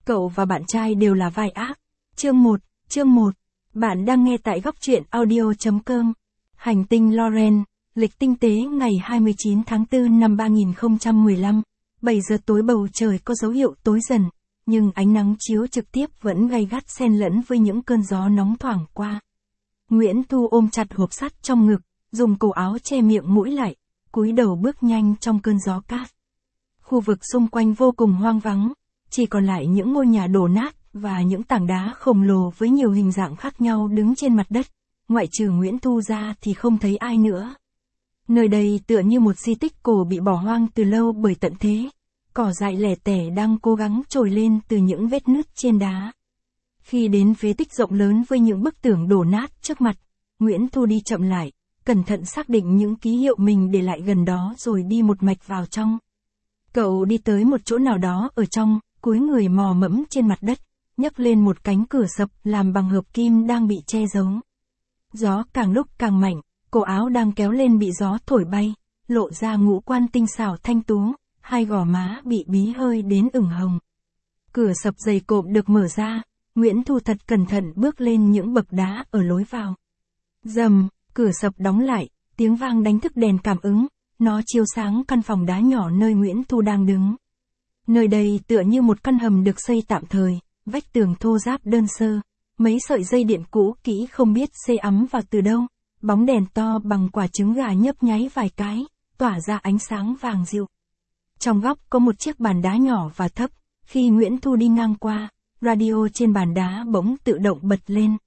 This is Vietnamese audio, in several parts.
Cậu và bạn trai đều là vai ác. Chương 1. Bạn đang nghe tại góc truyện audio.com. Hành tinh Loren, lịch tinh tế ngày 29 tháng 4 năm 2015. 7 giờ tối bầu trời có dấu hiệu tối dần, nhưng ánh nắng chiếu trực tiếp vẫn gay gắt xen lẫn với những cơn gió nóng thoảng qua. Nguyễn Thu ôm chặt hộp sắt trong ngực, dùng cổ áo che miệng mũi lại, cúi đầu bước nhanh trong cơn gió cát. Khu vực xung quanh vô cùng hoang vắng, chỉ còn lại những ngôi nhà đổ nát và những tảng đá khổng lồ với nhiều hình dạng khác nhau đứng trên mặt đất. Ngoại trừ Nguyễn Thu ra thì không thấy ai nữa. Nơi đây tựa như một di tích cổ bị bỏ hoang từ lâu bởi tận thế. Cỏ dại lẻ tẻ đang cố gắng trồi lên từ những vết nứt trên đá. Khi đến phế tích rộng lớn với những bức tường đổ nát trước mặt, Nguyễn Thu đi chậm lại, cẩn thận xác định những ký hiệu mình để lại gần đó rồi đi một mạch vào trong. Cậu đi tới một chỗ nào đó ở trong, cúi người mò mẫm trên mặt đất, nhấc lên một cánh cửa sập làm bằng hợp kim đang bị che giấu. Gió càng lúc càng mạnh, cổ áo đang kéo lên bị gió thổi bay, lộ ra ngũ quan tinh xảo thanh tú, hai gò má bị bí hơi đến ửng hồng. Cửa sập dày cộm được mở ra, Nguyễn Thu thật cẩn thận bước lên những bậc đá ở lối vào. Rầm, cửa sập đóng lại, tiếng vang đánh thức đèn cảm ứng, nó chiếu sáng căn phòng đá nhỏ nơi Nguyễn Thu đang đứng. Nơi đây tựa như một căn hầm được xây tạm thời, vách tường thô ráp đơn sơ, mấy sợi dây điện cũ kỹ không biết xê ắm vào từ đâu, bóng đèn to bằng quả trứng gà nhấp nháy vài cái, tỏa ra ánh sáng vàng dịu. Trong góc có một chiếc bàn đá nhỏ và thấp, khi Nguyễn Thu đi ngang qua, radio trên bàn đá bỗng tự động bật lên.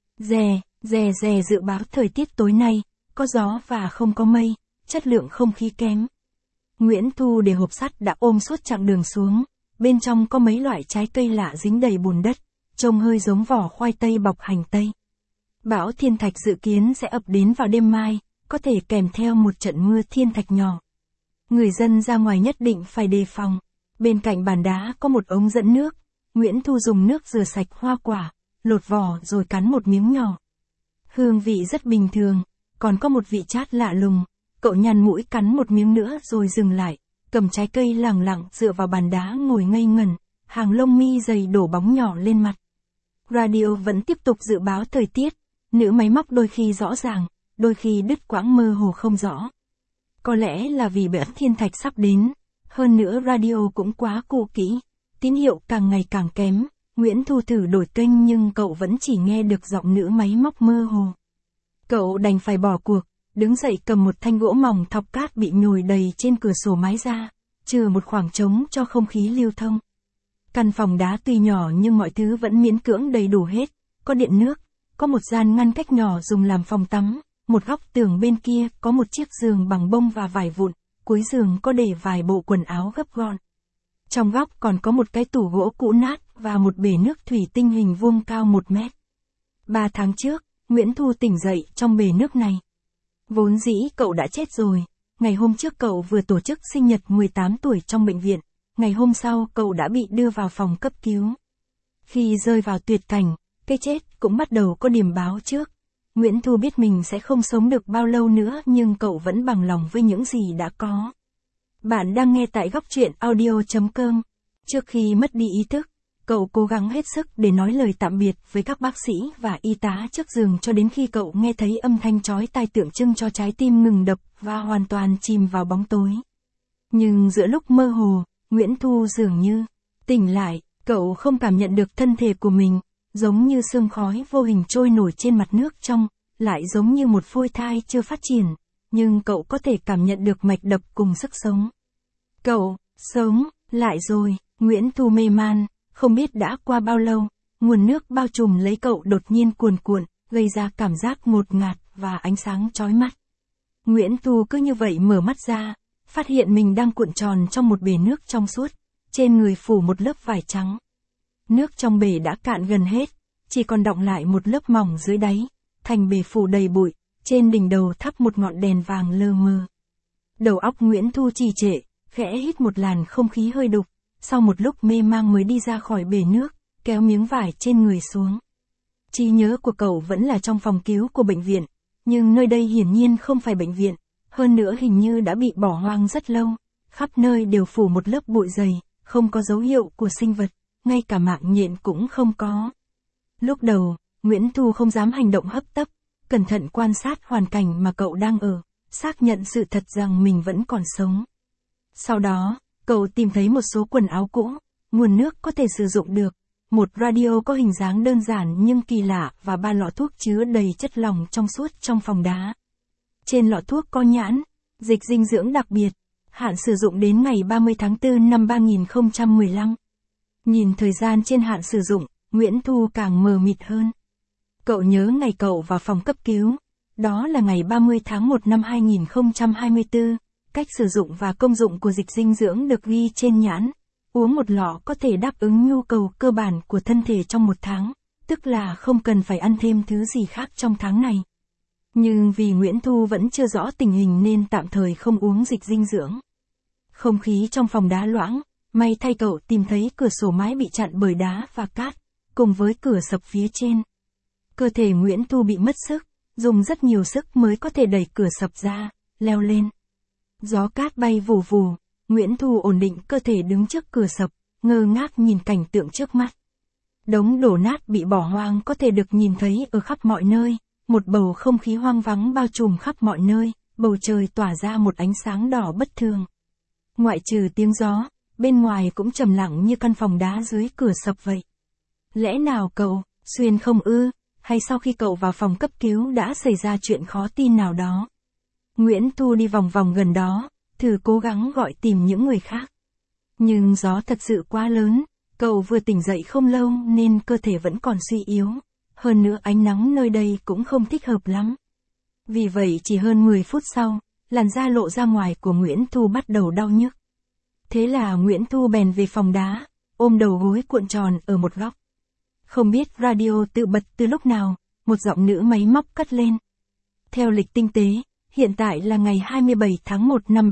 Rè dự báo thời tiết tối nay, có gió và không có mây, chất lượng không khí kém. Nguyễn Thu để hộp sắt đã ôm suốt chặng đường xuống, bên trong có mấy loại trái cây lạ dính đầy bùn đất, trông hơi giống vỏ khoai tây bọc hành tây. Bão thiên thạch dự kiến sẽ ập đến vào đêm mai, có thể kèm theo một trận mưa thiên thạch nhỏ. Người dân ra ngoài nhất định phải đề phòng. Bên cạnh bàn đá có một ống dẫn nước, Nguyễn Thu dùng nước rửa sạch hoa quả, lột vỏ rồi cắn một miếng nhỏ. Hương vị rất bình thường, còn có một vị chát lạ lùng. Cậu nhăn mũi cắn một miếng nữa rồi dừng lại, cầm trái cây lẳng lặng dựa vào bàn đá ngồi ngây ngẩn, hàng lông mi dày đổ bóng nhỏ lên mặt. Radio vẫn tiếp tục dự báo thời tiết, nữ máy móc đôi khi rõ ràng, đôi khi đứt quãng mơ hồ không rõ. Có lẽ là vì bão thiên thạch sắp đến, hơn nữa radio cũng quá cũ kỹ, tín hiệu càng ngày càng kém. Nguyễn Thu thử đổi kênh nhưng cậu vẫn chỉ nghe được giọng nữ máy móc mơ hồ. Cậu đành phải bỏ cuộc, đứng dậy cầm một thanh gỗ mỏng thọc cát bị nhồi đầy trên cửa sổ mái ra, trừ một khoảng trống cho không khí lưu thông. Căn phòng đá tuy nhỏ nhưng mọi thứ vẫn miễn cưỡng đầy đủ hết, có điện nước, có một gian ngăn cách nhỏ dùng làm phòng tắm, một góc tường bên kia có một chiếc giường bằng bông và vải vụn, cuối giường có để vài bộ quần áo gấp gọn. Trong góc còn có một cái tủ gỗ cũ nát và một bể nước thủy tinh hình vuông cao 1 mét. 3 tháng trước, Nguyễn Thu tỉnh dậy trong bể nước này. Vốn dĩ cậu đã chết rồi, ngày hôm trước cậu vừa tổ chức sinh nhật 18 tuổi trong bệnh viện, ngày hôm sau cậu đã bị đưa vào phòng cấp cứu. Khi rơi vào tuyệt cảnh, cái chết cũng bắt đầu có điểm báo trước. Nguyễn Thu biết mình sẽ không sống được bao lâu nữa nhưng cậu vẫn bằng lòng với những gì đã có. Bạn đang nghe tại góc truyện audio.com. Trước khi mất đi ý thức, cậu cố gắng hết sức để nói lời tạm biệt với các bác sĩ và y tá trước giường cho đến khi cậu nghe thấy âm thanh chói tai tượng trưng cho trái tim ngừng đập và hoàn toàn chìm vào bóng tối. Nhưng giữa lúc mơ hồ, Nguyễn Thu dường như tỉnh lại, cậu không cảm nhận được thân thể của mình, giống như sương khói vô hình trôi nổi trên mặt nước trong, lại giống như một phôi thai chưa phát triển, nhưng cậu có thể cảm nhận được mạch đập cùng sức sống. Cậu, sống, lại rồi, Nguyễn Thu mê man. Không biết đã qua bao lâu, nguồn nước bao trùm lấy cậu đột nhiên cuồn cuộn, gây ra cảm giác ngột ngạt và ánh sáng chói mắt. Nguyễn Thu cứ như vậy mở mắt ra, phát hiện mình đang cuộn tròn trong một bể nước trong suốt, trên người phủ một lớp vải trắng. Nước trong bể đã cạn gần hết, chỉ còn đọng lại một lớp mỏng dưới đáy, thành bể phủ đầy bụi, trên đỉnh đầu thắp một ngọn đèn vàng lờ mờ. Đầu óc Nguyễn Thu trì trệ, khẽ hít một làn không khí hơi đục. Sau một lúc mê mang mới đi ra khỏi bể nước, kéo miếng vải trên người xuống. Trí nhớ của cậu vẫn là trong phòng cứu của bệnh viện, nhưng nơi đây hiển nhiên không phải bệnh viện, hơn nữa hình như đã bị bỏ hoang rất lâu, khắp nơi đều phủ một lớp bụi dày, không có dấu hiệu của sinh vật, ngay cả mạng nhện cũng không có. Lúc đầu, Nguyễn Thu không dám hành động hấp tấp, cẩn thận quan sát hoàn cảnh mà cậu đang ở, xác nhận sự thật rằng mình vẫn còn sống. Sau đó, cậu tìm thấy một số quần áo cũ, nguồn nước có thể sử dụng được, một radio có hình dáng đơn giản nhưng kỳ lạ và 3 lọ thuốc chứa đầy chất lỏng trong suốt trong phòng đá. Trên lọ thuốc có nhãn, dịch dinh dưỡng đặc biệt, hạn sử dụng đến ngày 30 tháng 4 năm 2015. Nhìn thời gian trên hạn sử dụng, Nguyễn Thu càng mờ mịt hơn. Cậu nhớ ngày cậu vào phòng cấp cứu, đó là ngày 30 tháng 1 năm 2024, cách sử dụng và công dụng của dịch dinh dưỡng được ghi trên nhãn. Uống một lọ có thể đáp ứng nhu cầu cơ bản của thân thể trong một tháng, tức là không cần phải ăn thêm thứ gì khác trong tháng này. Nhưng vì Nguyễn Thu vẫn chưa rõ tình hình nên tạm thời không uống dịch dinh dưỡng. Không khí trong phòng đá loãng, may thay cậu tìm thấy cửa sổ mái bị chặn bởi đá và cát, cùng với cửa sập phía trên. Cơ thể Nguyễn Thu bị mất sức, dùng rất nhiều sức mới có thể đẩy cửa sập ra, leo lên. Gió cát bay vù vù, Nguyễn Thu ổn định cơ thể đứng trước cửa sập, ngơ ngác nhìn cảnh tượng trước mắt. Đống đổ nát bị bỏ hoang có thể được nhìn thấy ở khắp mọi nơi, một bầu không khí hoang vắng bao trùm khắp mọi nơi, bầu trời tỏa ra một ánh sáng đỏ bất thường. Ngoại trừ tiếng gió, bên ngoài cũng trầm lặng như căn phòng đá dưới cửa sập vậy. Lẽ nào cậu, xuyên không ư, hay sau khi cậu vào phòng cấp cứu đã xảy ra chuyện khó tin nào đó? Nguyễn Thu đi vòng vòng gần đó, thử cố gắng gọi tìm những người khác. Nhưng gió thật sự quá lớn, cậu vừa tỉnh dậy không lâu nên cơ thể vẫn còn suy yếu. Hơn nữa ánh nắng nơi đây cũng không thích hợp lắm. Vì vậy chỉ hơn 10 phút sau, làn da lộ ra ngoài của Nguyễn Thu bắt đầu đau nhức. Thế là Nguyễn Thu bèn về phòng đá, ôm đầu gối cuộn tròn ở một góc. Không biết radio tự bật từ lúc nào, một giọng nữ máy móc cất lên. Theo lịch tinh tế, hiện tại là ngày 27 tháng 1 năm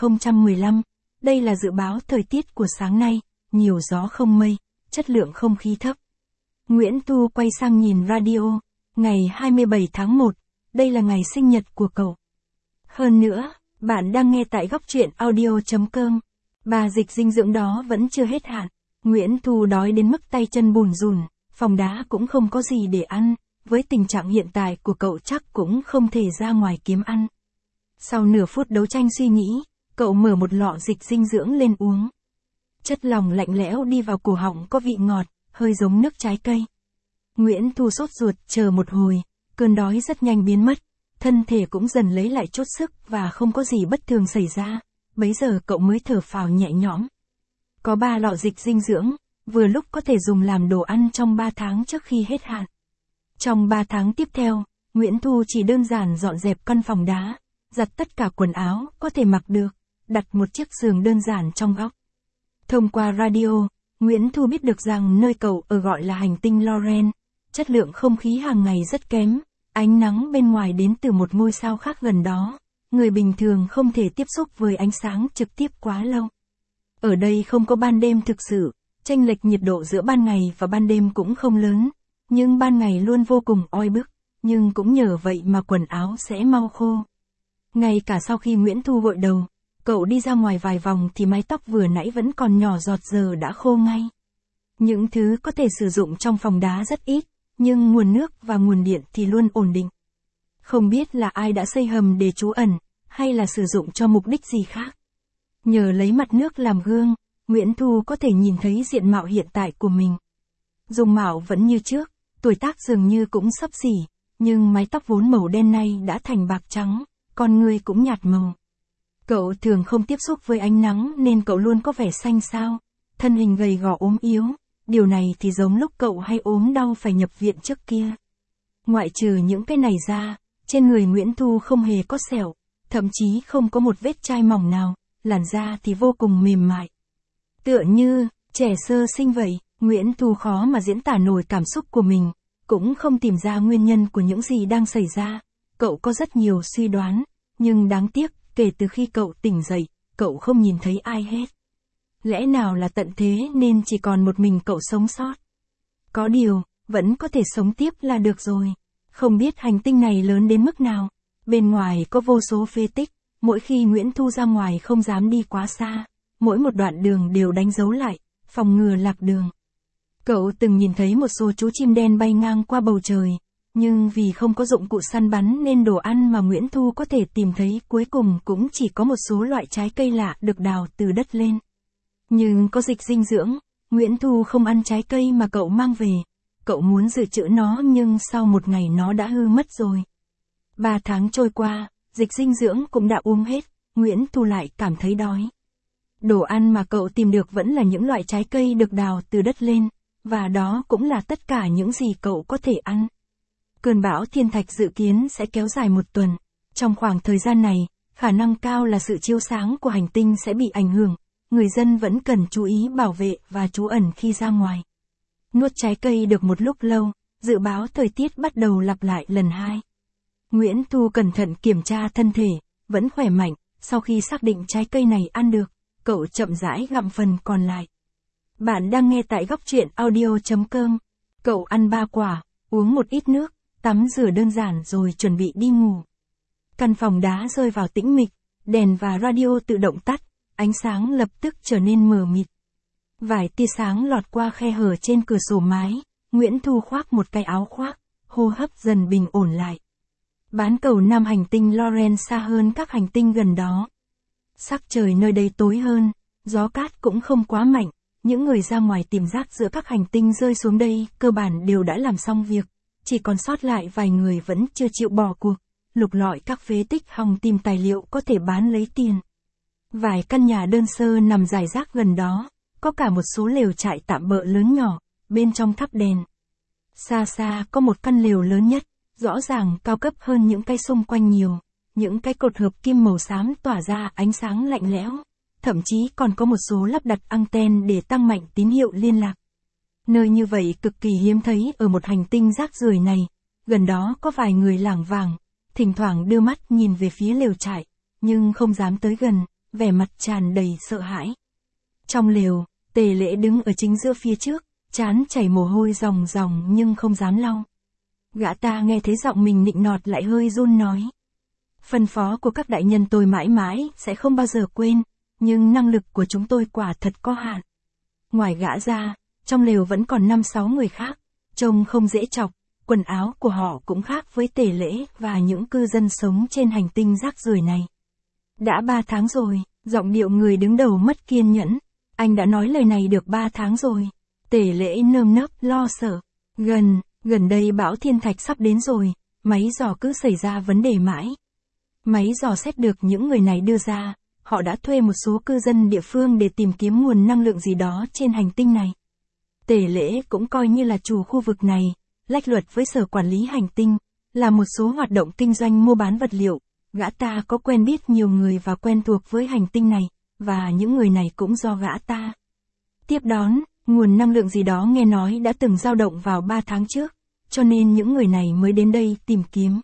2015, đây là dự báo thời tiết của sáng nay, nhiều gió không mây, chất lượng không khí thấp. Nguyễn Thu quay sang nhìn radio, ngày 27 tháng 1, đây là ngày sinh nhật của cậu. Hơn nữa, bạn đang nghe tại góc truyện audio.com. Bà dịch dinh dưỡng đó vẫn chưa hết hạn. Nguyễn Thu đói đến mức tay chân bùn rùn, phòng đá cũng không có gì để ăn, với tình trạng hiện tại của cậu chắc cũng không thể ra ngoài kiếm ăn. Sau nửa phút đấu tranh suy nghĩ, cậu mở một lọ dịch dinh dưỡng lên uống. Chất lỏng lạnh lẽo đi vào cổ họng có vị ngọt, hơi giống nước trái cây. Nguyễn Thu sốt ruột chờ một hồi, cơn đói rất nhanh biến mất, thân thể cũng dần lấy lại chút sức và không có gì bất thường xảy ra, bấy giờ cậu mới thở phào nhẹ nhõm. Có 3 lọ dịch dinh dưỡng, vừa lúc có thể dùng làm đồ ăn trong 3 tháng trước khi hết hạn. Trong 3 tháng tiếp theo, Nguyễn Thu chỉ đơn giản dọn dẹp căn phòng đá, giặt tất cả quần áo có thể mặc được, đặt một chiếc giường đơn giản trong góc. Thông qua radio, Nguyễn Thu biết được rằng nơi cậu ở gọi là hành tinh Loren, chất lượng không khí hàng ngày rất kém, ánh nắng bên ngoài đến từ một ngôi sao khác gần đó, người bình thường không thể tiếp xúc với ánh sáng trực tiếp quá lâu. Ở đây không có ban đêm thực sự, chênh lệch nhiệt độ giữa ban ngày và ban đêm cũng không lớn, nhưng ban ngày luôn vô cùng oi bức, nhưng cũng nhờ vậy mà quần áo sẽ mau khô. Ngay cả sau khi Nguyễn Thu gội đầu, cậu đi ra ngoài vài vòng thì mái tóc vừa nãy vẫn còn nhỏ giọt giờ đã khô ngay. Những thứ có thể sử dụng trong phòng đá rất ít, nhưng nguồn nước và nguồn điện thì luôn ổn định. Không biết là ai đã xây hầm để trú ẩn, hay là sử dụng cho mục đích gì khác. Nhờ lấy mặt nước làm gương, Nguyễn Thu có thể nhìn thấy diện mạo hiện tại của mình. Dung mạo vẫn như trước, tuổi tác dường như cũng xấp xỉ, nhưng mái tóc vốn màu đen nay đã thành bạc trắng, con người cũng nhạt màu. Cậu thường không tiếp xúc với ánh nắng nên cậu luôn có vẻ xanh xao, thân hình gầy gò ốm yếu, điều này thì giống lúc cậu hay ốm đau phải nhập viện trước kia. Ngoại trừ những cái này ra, trên người Nguyễn Thu không hề có sẹo, thậm chí không có một vết chai mỏng nào, làn da thì vô cùng mềm mại. Tựa như, trẻ sơ sinh vậy, Nguyễn Thu khó mà diễn tả nổi cảm xúc của mình, cũng không tìm ra nguyên nhân của những gì đang xảy ra. Cậu có rất nhiều suy đoán, nhưng đáng tiếc, kể từ khi cậu tỉnh dậy, cậu không nhìn thấy ai hết. Lẽ nào là tận thế nên chỉ còn một mình cậu sống sót? Có điều, vẫn có thể sống tiếp là được rồi. Không biết hành tinh này lớn đến mức nào. Bên ngoài có vô số phế tích, mỗi khi Nguyễn Thu ra ngoài không dám đi quá xa. Mỗi một đoạn đường đều đánh dấu lại, phòng ngừa lạc đường. Cậu từng nhìn thấy một số chú chim đen bay ngang qua bầu trời, nhưng vì không có dụng cụ săn bắn nên đồ ăn mà Nguyễn Thu có thể tìm thấy cuối cùng cũng chỉ có một số loại trái cây lạ được đào từ đất lên. Nhưng có dịch dinh dưỡng, Nguyễn Thu không ăn trái cây mà cậu mang về. Cậu muốn dự trữ nó nhưng sau một ngày nó đã hư mất rồi. 3 tháng trôi qua, dịch dinh dưỡng cũng đã uống hết, Nguyễn Thu lại cảm thấy đói. Đồ ăn mà cậu tìm được vẫn là những loại trái cây được đào từ đất lên, và đó cũng là tất cả những gì cậu có thể ăn. Cơn bão thiên thạch dự kiến sẽ kéo dài 1 tuần. Trong khoảng thời gian này, khả năng cao là sự chiếu sáng của hành tinh sẽ bị ảnh hưởng. Người dân vẫn cần chú ý bảo vệ và trú ẩn khi ra ngoài. Nuốt trái cây được một lúc lâu, dự báo thời tiết bắt đầu lặp lại lần 2. Nguyễn Thu cẩn thận kiểm tra thân thể, vẫn khỏe mạnh, sau khi xác định trái cây này ăn được, cậu chậm rãi gặm phần còn lại. Bạn đang nghe tại góc truyện audio.com. Cậu ăn 3 quả, uống một ít nước, tắm rửa đơn giản rồi chuẩn bị đi ngủ. Căn phòng đá rơi vào tĩnh mịch, đèn và radio tự động tắt, ánh sáng lập tức trở nên mờ mịt. Vài tia sáng lọt qua khe hở trên cửa sổ mái, Nguyễn Thu khoác một cái áo khoác, hô hấp dần bình ổn lại. Bán cầu nam hành tinh Loren xa hơn các hành tinh gần đó. Sắc trời nơi đây tối hơn, gió cát cũng không quá mạnh, những người ra ngoài tìm rác giữa các hành tinh rơi xuống đây cơ bản đều đã làm xong việc, chỉ còn sót lại vài người vẫn chưa chịu bỏ cuộc, lục lọi các phế tích hòng tìm tài liệu có thể bán lấy tiền. Vài căn nhà đơn sơ nằm rải rác gần đó, có cả một số lều trại tạm bợ lớn nhỏ, bên trong thắp đèn. Xa xa có một căn lều lớn nhất, rõ ràng cao cấp hơn những cái xung quanh nhiều, những cái cột hợp kim màu xám tỏa ra ánh sáng lạnh lẽo, thậm chí còn có một số lắp đặt anten để tăng mạnh tín hiệu liên lạc. Nơi như vậy cực kỳ hiếm thấy ở một hành tinh rác rưởi này, gần đó có vài người lảng vảng, thỉnh thoảng đưa mắt nhìn về phía lều trại, nhưng không dám tới gần, vẻ mặt tràn đầy sợ hãi. Trong lều, Tề Lễ đứng ở chính giữa phía trước, trán chảy mồ hôi ròng ròng nhưng không dám lau. Gã ta nghe thấy giọng mình nịnh nọt lại hơi run nói. Phân phó của các đại nhân tôi mãi mãi sẽ không bao giờ quên, nhưng năng lực của chúng tôi quả thật có hạn. Ngoài gã ra, trong lều vẫn còn 5-6 người khác, trông không dễ chọc, quần áo của họ cũng khác với Tề Lễ và những cư dân sống trên hành tinh rác rưởi này. Đã 3 tháng rồi, giọng điệu người đứng đầu mất kiên nhẫn. Anh đã nói lời này được 3 tháng rồi. Tề Lễ nơm nớp lo sợ. Gần đây bão thiên thạch sắp đến rồi, máy dò cứ xảy ra vấn đề mãi. Máy dò xét được những người này đưa ra, họ đã thuê một số cư dân địa phương để tìm kiếm nguồn năng lượng gì đó trên hành tinh này. Tề Lễ cũng coi như là chủ khu vực này, lách luật với sở quản lý hành tinh, là một số hoạt động kinh doanh mua bán vật liệu. Gã ta có quen biết nhiều người và quen thuộc với hành tinh này, và những người này cũng do gã ta tiếp đón. Nguồn năng lượng gì đó nghe nói đã từng dao động vào 3 tháng trước, cho nên những người này mới đến đây tìm kiếm.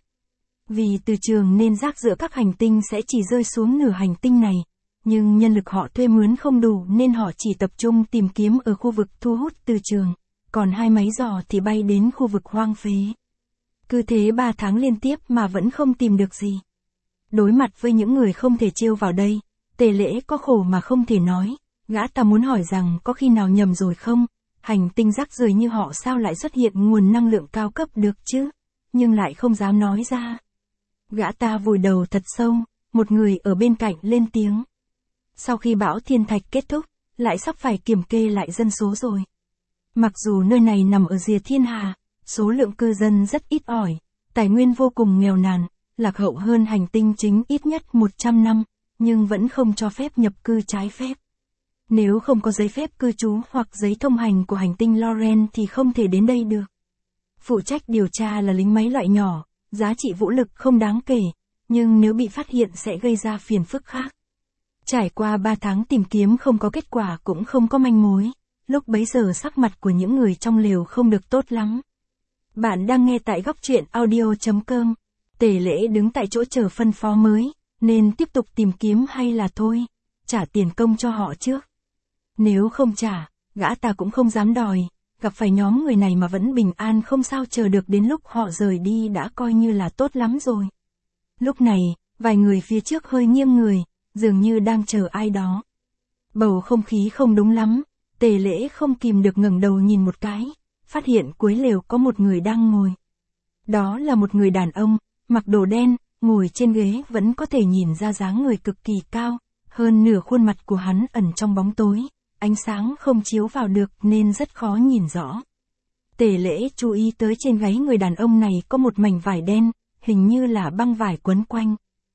Vì từ trường nên rác giữa các hành tinh sẽ chỉ rơi xuống nửa hành tinh này, nhưng nhân lực họ thuê mướn không đủ nên họ chỉ tập trung tìm kiếm ở khu vực thu hút từ trường, còn 2 máy dò thì bay đến khu vực hoang phế. Cứ thế 3 tháng liên tiếp mà vẫn không tìm được gì. Đối mặt với những người không thể trêu vào đây, Tề Lễ có khổ mà không thể nói. Gã ta muốn hỏi rằng có khi nào nhầm rồi không, hành tinh rác rưởi như họ sao lại xuất hiện nguồn năng lượng cao cấp được chứ, nhưng lại không dám nói ra. Gã ta vùi đầu thật sâu, một người ở bên cạnh lên tiếng. Sau khi bão thiên thạch kết thúc, lại sắp phải kiểm kê lại dân số rồi. Mặc dù nơi này nằm ở rìa thiên hà, số lượng cư dân rất ít ỏi, tài nguyên vô cùng nghèo nàn, lạc hậu hơn hành tinh chính ít nhất 100 năm, nhưng vẫn không cho phép nhập cư trái phép. Nếu không có giấy phép cư trú hoặc giấy thông hành của hành tinh Loren thì không thể đến đây được. Phụ trách điều tra là lính máy loại nhỏ, giá trị vũ lực không đáng kể, nhưng nếu bị phát hiện sẽ gây ra phiền phức khác. Trải qua 3 tháng tìm kiếm không có kết quả cũng không có manh mối, lúc bấy giờ sắc mặt của những người trong lều không được tốt lắm. Bạn đang nghe tại góc truyện audio.com. Tề Lễ đứng tại chỗ chờ phân phó mới, nên tiếp tục tìm kiếm hay là thôi, trả tiền công cho họ trước. Nếu không trả, gã ta cũng không dám đòi, gặp phải nhóm người này mà vẫn bình an không sao chờ được đến lúc họ rời đi đã coi như là tốt lắm rồi. Lúc này, vài người phía trước hơi nghiêng người, dường như đang chờ ai đó. Bầu không khí không đúng lắm, Tề Lễ không kìm được ngẩng đầu nhìn một cái, phát hiện cuối lều có một người đang ngồi. Đó là một người đàn ông, mặc đồ đen, ngồi trên ghế vẫn có thể nhìn ra dáng người cực kỳ cao, hơn nửa khuôn mặt của hắn ẩn trong bóng tối, ánh sáng không chiếu vào được nên rất khó nhìn rõ. Tề Lễ chú ý tới trên gáy người đàn ông này có một mảnh vải đen, hình như là băng vải quấn quanh.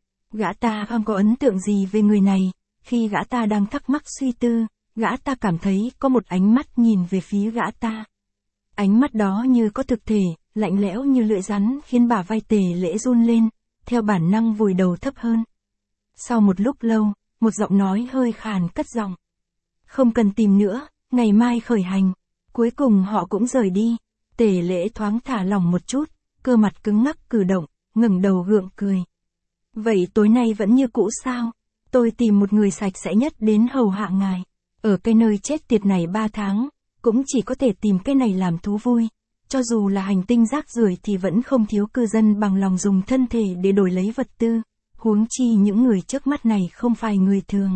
Gã ta không có ấn tượng gì về người này, khi gã ta đang thắc mắc suy tư, gã ta cảm thấy có một ánh mắt nhìn về phía gã ta. Ánh mắt đó như có thực thể, lạnh lẽo như lưỡi rắn khiến bả vai Tề Lễ run lên, theo bản năng vùi đầu thấp hơn. Sau một lúc lâu, một giọng nói hơi khàn cất giọng. Không cần tìm nữa, ngày mai khởi hành. Cuối cùng họ cũng rời đi. Tề Lễ thoáng thả lỏng một chút, cơ mặt cứng ngắc cử động, ngẩng đầu gượng cười. Vậy tối nay vẫn như cũ sao? Tôi tìm một người sạch sẽ nhất đến hầu hạ ngài. Ở cái nơi chết tiệt này 3 tháng, cũng chỉ có thể tìm cái này làm thú vui. Cho dù là hành tinh rác rưởi thì vẫn không thiếu cư dân bằng lòng dùng thân thể để đổi lấy vật tư. Huống chi những người trước mắt này không phải người thường.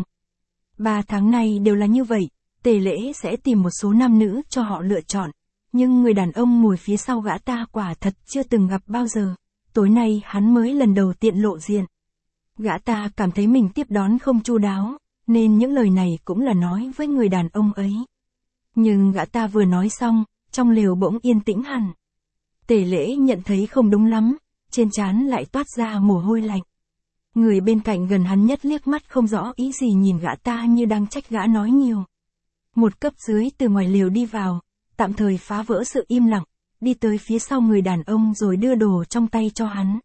3 tháng này đều là như vậy, Tề Lễ sẽ tìm một số nam nữ cho họ lựa chọn. Nhưng người đàn ông ngồi phía sau gã ta quả thật chưa từng gặp bao giờ. Tối nay hắn mới lần đầu tiện lộ diện. Gã ta cảm thấy mình tiếp đón không chu đáo, nên những lời này cũng là nói với người đàn ông ấy. Nhưng gã ta vừa nói xong, trong lều bỗng yên tĩnh hẳn. Tề Lễ nhận thấy không đúng lắm, trên trán lại toát ra mồ hôi lạnh. Người bên cạnh gần hắn nhất liếc mắt không rõ ý gì nhìn gã ta như đang trách gã nói nhiều. Một cấp dưới từ ngoài lều đi vào, tạm thời phá vỡ sự im lặng, đi tới phía sau người đàn ông rồi đưa đồ trong tay cho hắn.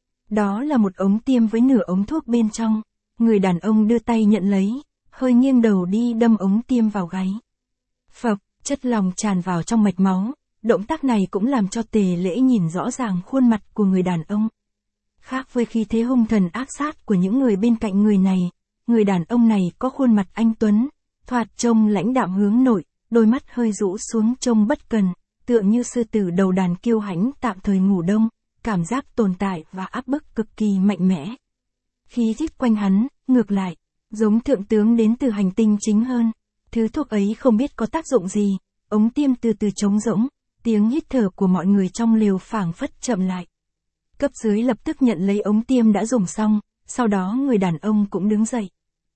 Đó là một ống tiêm với nửa ống thuốc bên trong. Người đàn ông đưa tay nhận lấy, hơi nghiêng đầu đi đâm ống tiêm vào gáy. Phập, chất lỏng tràn vào trong mạch máu, động tác này cũng làm cho Tề Lễ nhìn rõ ràng khuôn mặt của người đàn ông. Khác với khí thế hung thần ác sát của những người bên cạnh người đàn ông này có khuôn mặt anh tuấn, thoạt trông lãnh đạm hướng nội, đôi mắt hơi rũ xuống trông bất cần, tựa như sư tử đầu đàn kiêu hãnh tạm thời ngủ đông, cảm giác tồn tại và áp bức cực kỳ mạnh mẽ. Khí thiết quanh hắn, ngược lại, giống thượng tướng đến từ hành tinh chính hơn. Thứ thuốc ấy không biết có tác dụng gì, ống tiêm từ từ trống rỗng, tiếng hít thở của mọi người trong lều phảng phất chậm lại. Cấp dưới lập tức nhận lấy ống tiêm đã dùng xong, sau đó người đàn ông cũng đứng dậy.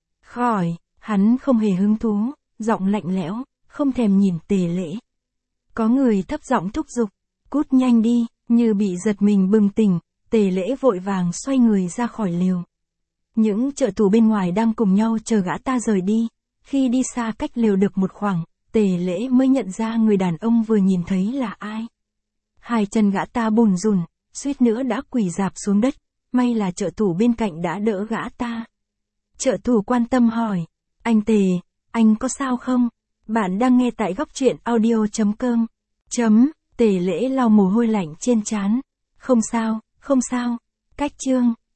Khỏi, hắn không hề hứng thú, giọng lạnh lẽo, không thèm nhìn Tề Lễ. Có người thấp giọng thúc giục, cút nhanh đi, như bị giật mình bừng tỉnh, Tề Lễ vội vàng xoay người ra khỏi lều. Những trợ thủ bên ngoài đang cùng nhau chờ gã ta rời đi. Khi đi xa cách lều được một khoảng, Tề Lễ mới nhận ra người đàn ông vừa nhìn thấy là ai. Hai chân gã ta bùn rùn, suýt nữa đã quỳ rạp xuống đất, may là trợ thủ bên cạnh đã đỡ gã ta. Trợ thủ quan tâm hỏi, anh Tề, anh có sao không? Bạn đang nghe tại góc truyện audio.com. Tề Lễ lau mồ hôi lạnh trên trán. Không sao, không sao. Cách chương.